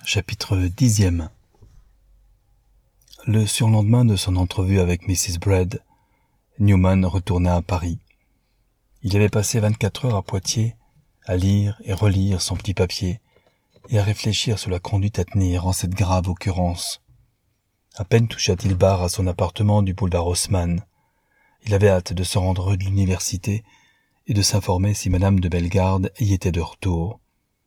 Chapitre 10. Le surlendemain de son entrevue avec Mrs. Braid, Newman retourna à Paris. Il avait passé 24 heures à Poitiers, à lire et relire son petit papier, et à réfléchir sur la conduite à tenir en cette grave occurrence. À peine toucha-t-il barre à son appartement du boulevard Haussmann. Il avait hâte de se rendre rue de l'Université et de s'informer si Madame de Bellegarde y était de retour.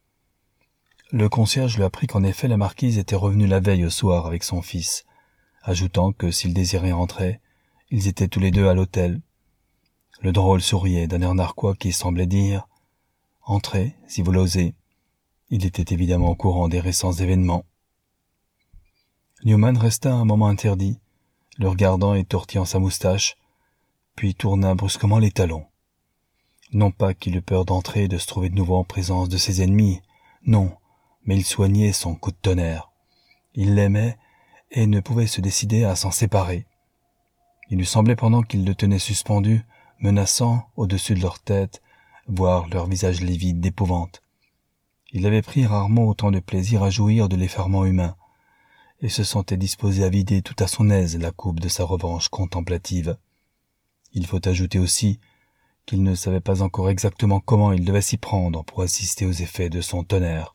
Le concierge lui apprit qu'en effet la marquise était revenue la veille au soir avec son fils, ajoutant que s'il désirait entrer, ils étaient tous les deux à l'hôtel. Le drôle souriait d'un air narquois qui semblait dire « Entrez, si vous l'osez ». Il était évidemment au courant des récents événements. Newman resta un moment interdit, le regardant et tortillant sa moustache, puis tourna brusquement les talons. Non pas qu'il eût peur d'entrer et de se trouver de nouveau en présence de ses ennemis, non, mais il soignait son coup de tonnerre. Il l'aimait et ne pouvait se décider à s'en séparer. Il lui semblait pendant qu'il le tenait suspendu, menaçant au-dessus de leur tête, voir leurs visages livides d'épouvante. Il avait pris rarement autant de plaisir à jouir de l'effarement humain, et se sentait disposé à vider tout à son aise la coupe de sa revanche contemplative. Il faut ajouter aussi qu'il ne savait pas encore exactement comment il devait s'y prendre pour assister aux effets de son tonnerre.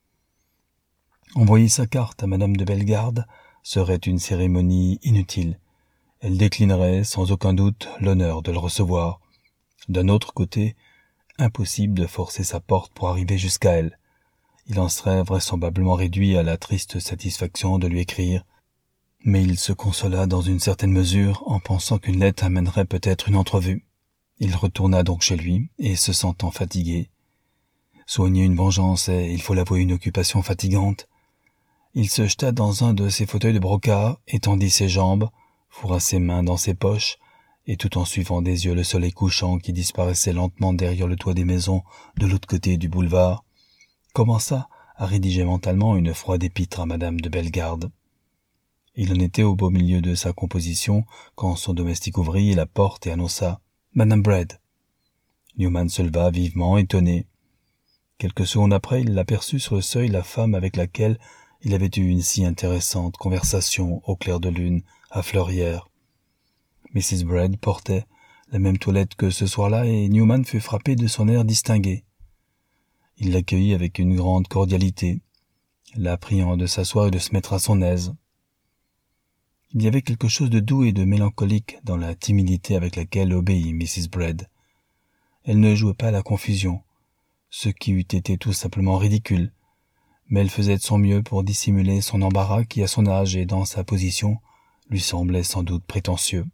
Envoyer sa carte à Madame de Bellegarde serait une cérémonie inutile. Elle déclinerait sans aucun doute l'honneur de le recevoir. D'un autre côté, impossible de forcer sa porte pour arriver jusqu'à elle. Il en serait vraisemblablement réduit à la triste satisfaction de lui écrire, mais il se consola dans une certaine mesure en pensant qu'une lettre amènerait peut-être une entrevue. Il retourna donc chez lui, et se sentant fatigué. Soigner une vengeance est, il faut l'avouer, une occupation fatigante. Il se jeta dans un de ses fauteuils de brocart, étendit ses jambes, fourra ses mains dans ses poches, et tout en suivant des yeux le soleil couchant qui disparaissait lentement derrière le toit des maisons de l'autre côté du boulevard, commença à rédiger mentalement une froide épître à Madame de Bellegarde. Il en était au beau milieu de sa composition quand son domestique ouvrit la porte et annonça « Madame Braid ». Newman se leva vivement, étonné. Quelques secondes après, il aperçut sur le seuil la femme avec laquelle il avait eu une si intéressante conversation au clair de lune à Fleurières. Mrs. Braid portait la même toilette que ce soir-là et Newman fut frappé de son air distingué. Il l'accueillit avec une grande cordialité, la priant de s'asseoir et de se mettre à son aise. Il y avait quelque chose de doux et de mélancolique dans la timidité avec laquelle obéit Mrs. Braid. Elle ne jouait pas à la confusion, ce qui eût été tout simplement ridicule, mais elle faisait de son mieux pour dissimuler son embarras qui, à son âge et dans sa position, lui semblait sans doute prétentieux.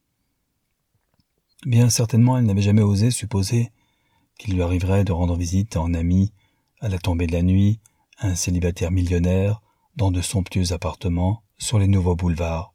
Bien certainement, elle n'avait jamais osé supposer qu'il lui arriverait de rendre visite en ami, à la tombée de la nuit, à un célibataire millionnaire, dans de somptueux appartements, sur les nouveaux boulevards.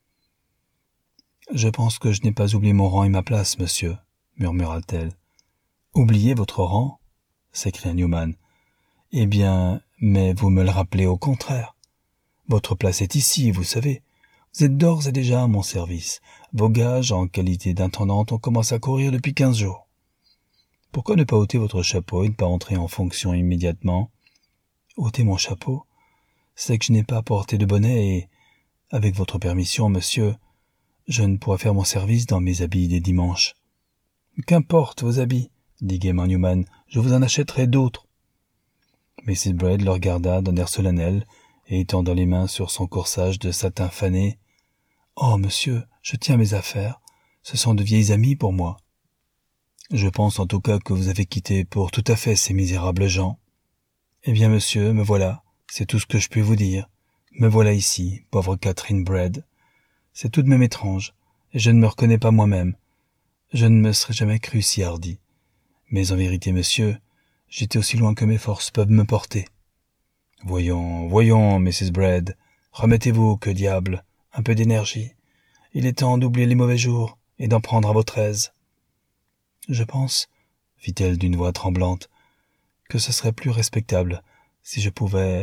« Je pense que je n'ai pas oublié mon rang et ma place, monsieur, » murmura-t-elle. « Oubliez votre rang ?» s'écria Newman. « Eh bien, mais vous me le rappelez au contraire. Votre place est ici, vous savez. Vous êtes d'ores et déjà à mon service. Vos gages en qualité d'intendante ont commencé à courir depuis 15 jours. Pourquoi ne pas ôter votre chapeau et ne pas entrer en fonction immédiatement ? Ôter mon chapeau ? C'est que je n'ai pas porté de bonnet et, avec votre permission, monsieur, je ne pourrais faire mon service dans mes habits des dimanches. Qu'importe vos habits, dit gaiement Newman, je vous en achèterai d'autres. Mrs. Braid le regarda d'un air solennel et étendant les mains sur son corsage de satin fané. « Oh, monsieur, je tiens à mes affaires. Ce sont de vieilles amies pour moi. Je pense en tout cas que vous avez quitté pour tout à fait ces misérables gens. Eh bien, monsieur, me voilà. C'est tout ce que je puis vous dire. Me voilà ici, pauvre Catherine Braid. C'est tout de même étrange, et je ne me reconnais pas moi-même. Je ne me serais jamais cru si hardi. Mais en vérité, monsieur, j'étais aussi loin que mes forces peuvent me porter. Voyons, Mrs. Braid, remettez-vous, que diable, un peu d'énergie. Il est temps d'oublier les mauvais jours et d'en prendre à votre aise. Je pense, fit-elle d'une voix tremblante, que ce serait plus respectable si vous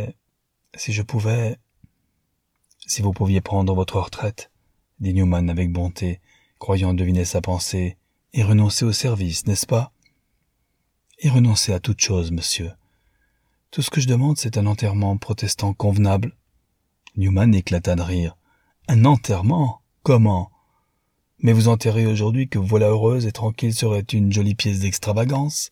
pouviez prendre votre retraite, dit Newman avec bonté, croyant deviner sa pensée, et renoncer au service, n'est-ce pas? Et renoncer à toute chose, monsieur. Tout ce que je demande, c'est un enterrement protestant convenable. » Newman éclata de rire. « Un enterrement? Comment? Mais vous enterrer aujourd'hui que vous voilà heureuse et tranquille serait une jolie pièce d'extravagance.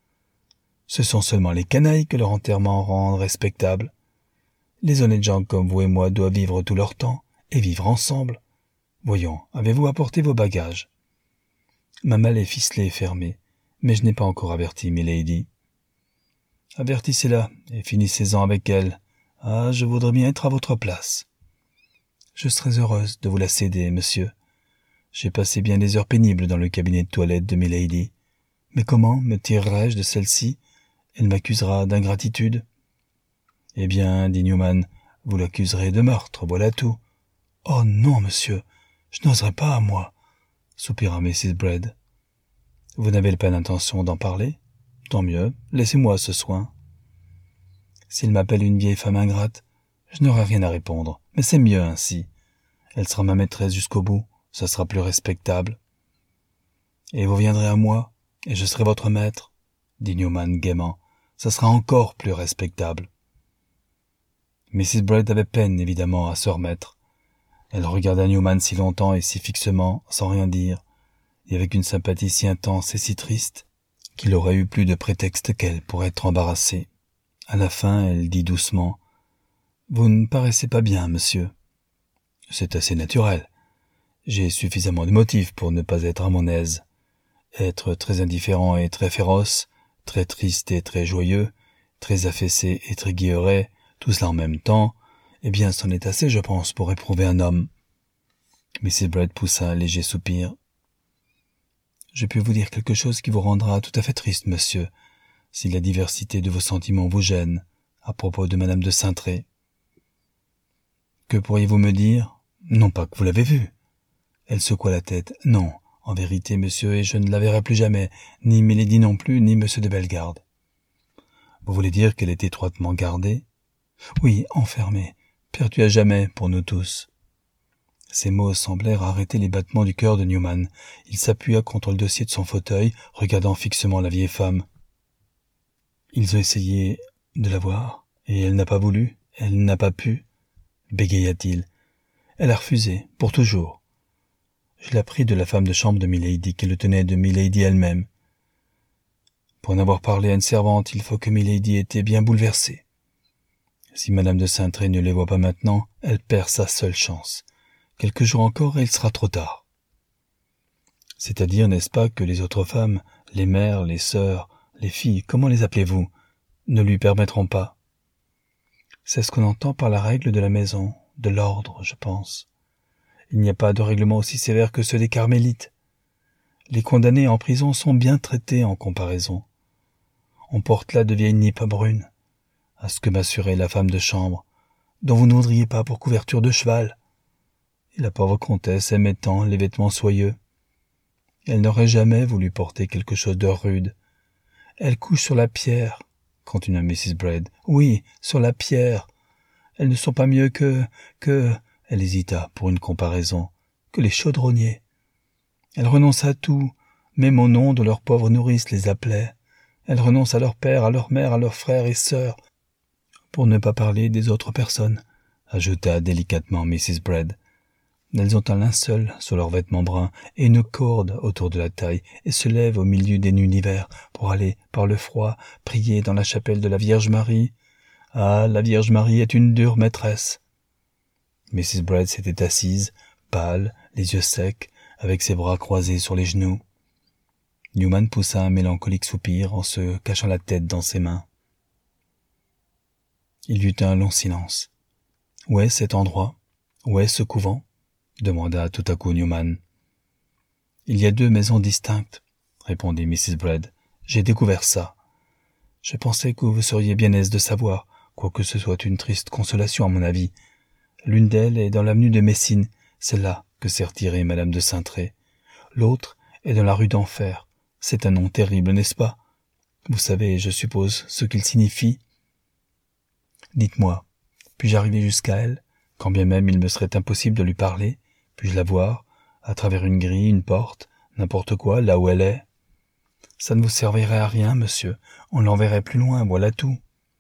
Ce sont seulement les canailles que leur enterrement rend respectable. Les honnêtes gens comme vous et moi doivent vivre tout leur temps, et vivre ensemble. Voyons, avez-vous apporté vos bagages? » « Ma malle est ficelée et fermée, mais je n'ai pas encore averti milady. »« Avertissez-la, et finissez-en avec elle. Ah, je voudrais bien être à votre place. »« Je serais heureuse de vous la céder, monsieur. J'ai passé bien des heures pénibles dans le cabinet de toilette de milady. Mais comment me tirerai-je de celle-ci? Elle m'accusera d'ingratitude. »« Eh bien, dit Newman, vous l'accuserez de meurtre, voilà tout. »« Oh non, monsieur, je n'oserais pas, moi, » soupira Mrs. Braid. « Vous n'avez pas l'intention d'en parler? Tant mieux, laissez-moi ce soin. S'il m'appelle une vieille femme ingrate, je n'aurai rien à répondre, mais c'est mieux ainsi. Elle sera ma maîtresse jusqu'au bout, ça sera plus respectable. »« Et vous viendrez à moi, et je serai votre maître, » dit Newman gaiement. « Ça sera encore plus respectable. » Mrs. Braid avait peine, évidemment, à se remettre. Elle regarda Newman si longtemps et si fixement, sans rien dire, et avec une sympathie si intense et si triste, qu'il aurait eu plus de prétexte qu'elle pour être embarrassée. À la fin, elle dit doucement, « Vous ne paraissez pas bien, monsieur. »« C'est assez naturel. J'ai suffisamment de motifs pour ne pas être à mon aise. Être très indifférent et très féroce, très triste et très joyeux, très affaissé et très guilleret, tout cela en même temps, eh bien, c'en est assez, je pense, pour éprouver un homme. » Mrs. Braid poussa un léger soupir. « Je puis vous dire quelque chose qui vous rendra tout à fait triste, monsieur, si la diversité de vos sentiments vous gêne, à propos de madame de Saintré. »« Que pourriez-vous me dire? Non pas que vous l'avez vue. » Elle secoua la tête. « Non, en vérité, monsieur, et je ne la verrai plus jamais, ni milady non plus, ni monsieur de Bellegarde. »« Vous voulez dire qu'elle est étroitement gardée? »« Oui, enfermée, perdue à jamais pour nous tous. » Ces mots semblèrent arrêter les battements du cœur de Newman. Il s'appuya contre le dossier de son fauteuil, regardant fixement la vieille femme. « Ils ont essayé de la voir, et elle n'a pas voulu, elle n'a pas pu, » bégaya-t-il. « Elle a refusé, pour toujours. Je l'appris de la femme de chambre de milady, qui le tenait de milady elle-même. Pour en avoir parlé à une servante, il faut que milady ait été bien bouleversée. Si madame de Saintré ne les voit pas maintenant, elle perd sa seule chance. Quelques jours encore et il sera trop tard. C'est-à-dire, n'est-ce pas, que les autres femmes, les mères, les sœurs, les filles, comment les appelez-vous, ne lui permettront pas. C'est ce qu'on entend par la règle de la maison, de l'ordre, je pense. Il n'y a pas de règlement aussi sévère que ceux des carmélites. Les condamnés en prison sont bien traités en comparaison. On porte là de vieilles nippes brunes, à ce que m'assurait la femme de chambre, dont vous ne voudriez pas pour couverture de cheval. Et la pauvre comtesse aimait tant les vêtements soyeux. Elle n'aurait jamais voulu porter quelque chose de rude. Elle couche sur la pierre, continua Mrs. Braid. Oui, sur la pierre. Elles ne sont pas mieux que... Elle hésita pour une comparaison. Que les chaudronniers. Elles renoncent à tout, même au nom de leurs pauvres nourrices les appelait. Elles renoncent à leur père, à leur mère, à leurs frères et sœurs. Pour ne pas parler des autres personnes, ajouta délicatement Mrs. Braid. Elles ont un linceul sur leurs vêtements bruns et une corde autour de la taille et se lèvent au milieu des nuits d'hiver pour aller, par le froid, prier dans la chapelle de la Vierge Marie. Ah, la Vierge Marie est une dure maîtresse. » Mrs. Braid s'était assise, pâle, les yeux secs, avec ses bras croisés sur les genoux. Newman poussa un mélancolique soupir en se cachant la tête dans ses mains. Il y eut un long silence. « Où est cet endroit? Où est ce couvent ?» demanda tout à coup Newman. « Il y a 2 maisons distinctes, » répondit Mrs. Braid. « J'ai découvert ça. Je pensais que vous seriez bien aise de savoir, quoique ce soit une triste consolation à mon avis. L'une d'elles est dans l'avenue de Messine, c'est là que s'est retirée madame de Saintré. L'autre est dans la rue d'Enfer. C'est un nom terrible, n'est-ce pas? Vous savez, je suppose, ce qu'il signifie. Dites-moi, puis-je arriver jusqu'à elle, quand bien même il me serait impossible de lui parler? Puis-je la voir, à travers une grille, une porte, n'importe quoi, là où elle est? Ça ne vous servirait à rien, monsieur. On l'enverrait plus loin, voilà tout.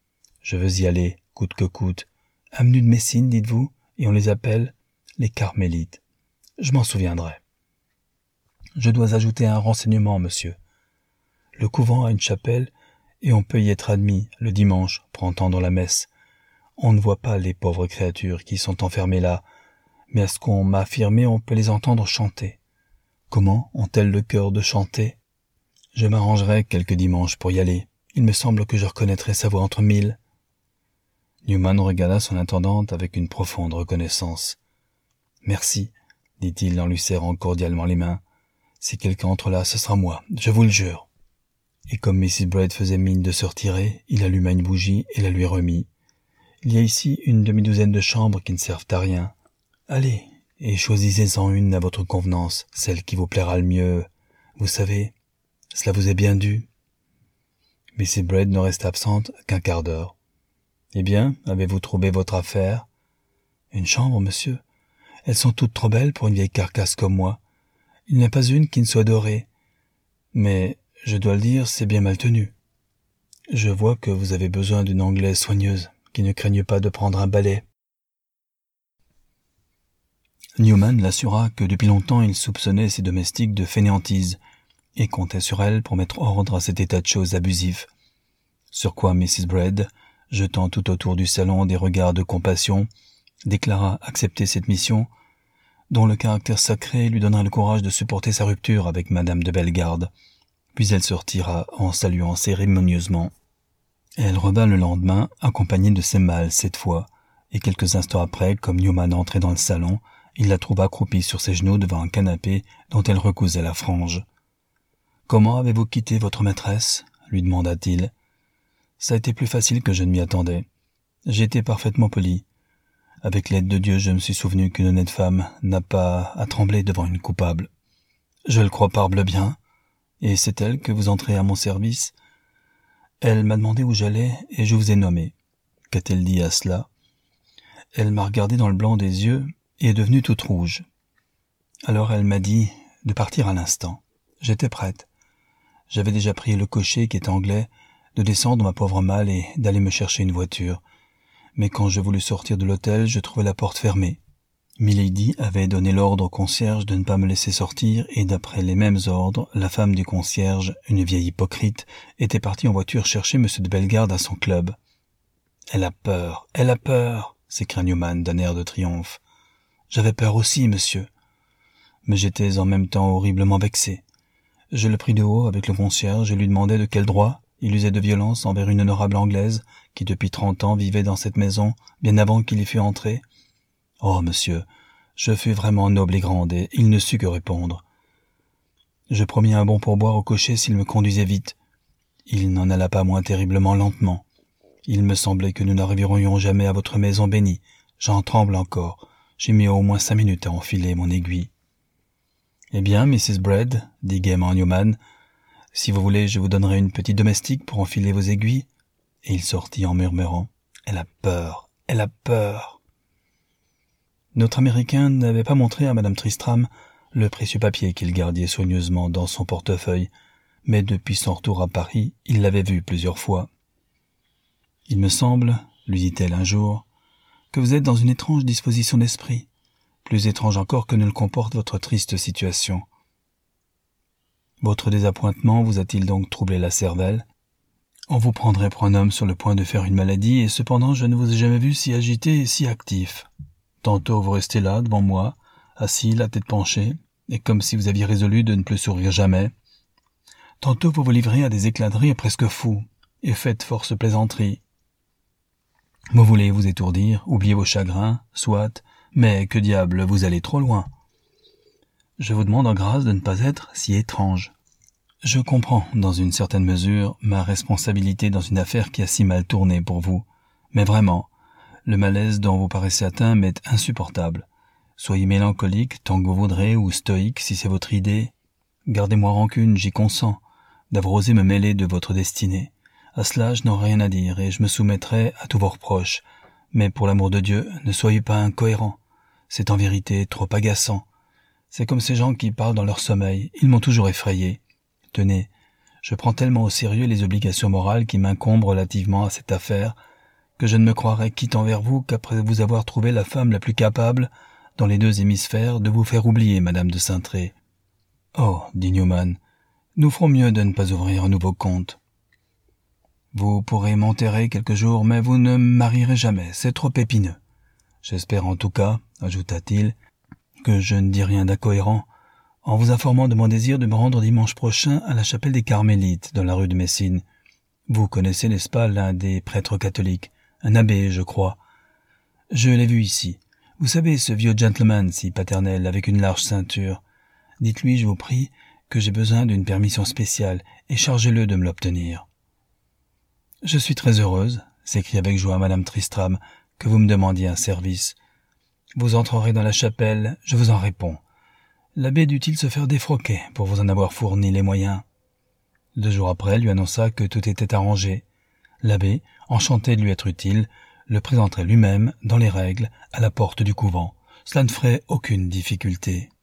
Je veux y aller, coûte que coûte. Avenue de Messine, dites-vous, et on les appelle les Carmélites. Je m'en souviendrai. Je dois ajouter un renseignement, monsieur. Le couvent a une chapelle, et on peut y être admis, le dimanche, pour entendre la messe. On ne voit pas les pauvres créatures qui sont enfermées là, mais à ce qu'on m'a affirmé, on peut les entendre chanter. Comment ont-elles le cœur de chanter? Je m'arrangerai quelques dimanches pour y aller. Il me semble que je reconnaîtrai sa voix entre mille. Newman regarda son intendante avec une profonde reconnaissance. « Merci, dit-il en lui serrant cordialement les mains. Si quelqu'un entre là, ce sera moi, je vous le jure. » Et comme Mrs. Braid faisait mine de se retirer, il alluma une bougie et la lui remit. « Il y a ici une demi-douzaine de chambres qui ne servent à rien. Allez, et choisissez-en une à votre convenance, celle qui vous plaira le mieux. Vous savez, cela vous est bien dû. » Mrs. Braid ne resta absente qu'un quart d'heure. « Eh bien, avez-vous trouvé votre affaire ?»« Une chambre, monsieur. Elles sont toutes trop belles pour une vieille carcasse comme moi. Il n'y en a pas une qui ne soit dorée. Mais, je dois le dire, c'est bien mal tenu. Je vois que vous avez besoin d'une Anglaise soigneuse, qui ne craigne pas de prendre un balai. » Newman l'assura que depuis longtemps il soupçonnait ses domestiques de fainéantise, et comptait sur elle pour mettre ordre à cet état de choses abusif. Sur quoi Mrs. Braid, jetant tout autour du salon des regards de compassion, déclara accepter cette mission, dont le caractère sacré lui donnerait le courage de supporter sa rupture avec Madame de Bellegarde. Puis elle se retira en saluant cérémonieusement. Elle revint le lendemain, accompagnée de ses mâles cette fois, et quelques instants après, comme Newman entrait dans le salon, il la trouva accroupie sur ses genoux devant un canapé dont elle recousait la frange. « Comment avez-vous quitté votre maîtresse ?» lui demanda-t-il. « Ça a été plus facile que je ne m'y attendais. J'ai été parfaitement poli. Avec l'aide de Dieu, je me suis souvenu qu'une honnête femme n'a pas à trembler devant une coupable. Je le crois parbleu bien. Et c'est elle que vous entrez à mon service. Elle m'a demandé où j'allais et je vous ai nommé. Qu'a-t-elle dit à cela? Elle m'a regardé dans le blanc des yeux et est devenue toute rouge. Alors elle m'a dit de partir à l'instant. J'étais prête. J'avais déjà prié le cocher, qui est anglais, de descendre ma pauvre malle et d'aller me chercher une voiture. Mais quand je voulus sortir de l'hôtel, je trouvai la porte fermée. Milady avait donné l'ordre au concierge de ne pas me laisser sortir, et d'après les mêmes ordres, la femme du concierge, une vieille hypocrite, était partie en voiture chercher M. de Bellegarde à son club. « Elle a peur !» s'écria Newman d'un air de triomphe. « J'avais peur aussi, monsieur. » Mais j'étais en même temps horriblement vexé. Je le pris de haut avec le concierge et lui demandai de quel droit il usait de violence envers une honorable Anglaise qui depuis 30 ans vivait dans cette maison bien avant qu'il y fût entré. Oh, monsieur, je fus vraiment noble et grande et il ne sut que répondre. Je promis un bon pourboire au cocher s'il me conduisait vite. Il n'en alla pas moins terriblement lentement. Il me semblait que nous n'arriverions jamais à votre maison bénie. J'en tremble encore. J'ai mis au moins 5 minutes à enfiler mon aiguille. « Eh bien, Mrs. Braid, dit gaiement Newman, si vous voulez, je vous donnerai une petite domestique pour enfiler vos aiguilles. » Et il sortit en murmurant. « Elle a peur, elle a peur. » Notre Américain n'avait pas montré à Madame Tristram le précieux papier qu'il gardait soigneusement dans son portefeuille, mais depuis son retour à Paris, il l'avait vu plusieurs fois. « Il me semble, lui dit-elle un jour, que vous êtes dans une étrange disposition d'esprit, plus étrange encore que ne le comporte votre triste situation. Votre désappointement vous a-t-il donc troublé la cervelle? On vous prendrait pour un homme sur le point de faire une maladie, et cependant je ne vous ai jamais vu si agité et si actif. Tantôt vous restez là, devant moi, assis, la tête penchée, et comme si vous aviez résolu de ne plus sourire jamais. Tantôt vous vous livrez à des éclats de rire presque fous, et faites force plaisanteries. Vous voulez vous étourdir, oublier vos chagrins, soit, mais que diable, vous allez trop loin. Je vous demande en grâce de ne pas être si étrange. Je comprends, dans une certaine mesure, ma responsabilité dans une affaire qui a si mal tourné pour vous, mais vraiment, le malaise dont vous paraissez atteint m'est insupportable. Soyez mélancolique tant que vous voudrez, ou stoïque si c'est votre idée. Gardez-moi rancune, j'y consens, d'avoir osé me mêler de votre destinée. À cela, je n'aurai rien à dire, et je me soumettrai à tous vos reproches. Mais pour l'amour de Dieu, ne soyez pas incohérent. C'est en vérité trop agaçant. C'est comme ces gens qui parlent dans leur sommeil. Ils m'ont toujours effrayé. Tenez, je prends tellement au sérieux les obligations morales qui m'incombent relativement à cette affaire, que je ne me croirais quitte envers vous qu'après vous avoir trouvé la femme la plus capable, dans les 2 hémisphères, de vous faire oublier, Madame de Saintré. Oh, dit Newman, nous ferons mieux de ne pas ouvrir un nouveau compte. Vous pourrez m'enterrer quelques jours, mais vous ne me marierez jamais, c'est trop épineux. J'espère en tout cas, ajouta-t-il, que je ne dis rien d'incohérent, en vous informant de mon désir de me rendre dimanche prochain à la chapelle des Carmélites, dans la rue de Messine. Vous connaissez, n'est-ce pas, l'un des prêtres catholiques, un abbé, je crois. Je l'ai vu ici. Vous savez, ce vieux gentleman si paternel, avec une large ceinture. Dites-lui, je vous prie, que j'ai besoin d'une permission spéciale, et chargez-le de me l'obtenir. « Je suis très heureuse, » s'écria avec joie Madame Tristram, « que vous me demandiez un service. Vous entrerez dans la chapelle, je vous en réponds. L'abbé dut-il se faire défroquer pour vous en avoir fourni les moyens ?» 2 jours après, elle lui annonça que tout était arrangé. L'abbé, enchanté de lui être utile, le présenterait lui-même, dans les règles, à la porte du couvent. Cela ne ferait aucune difficulté.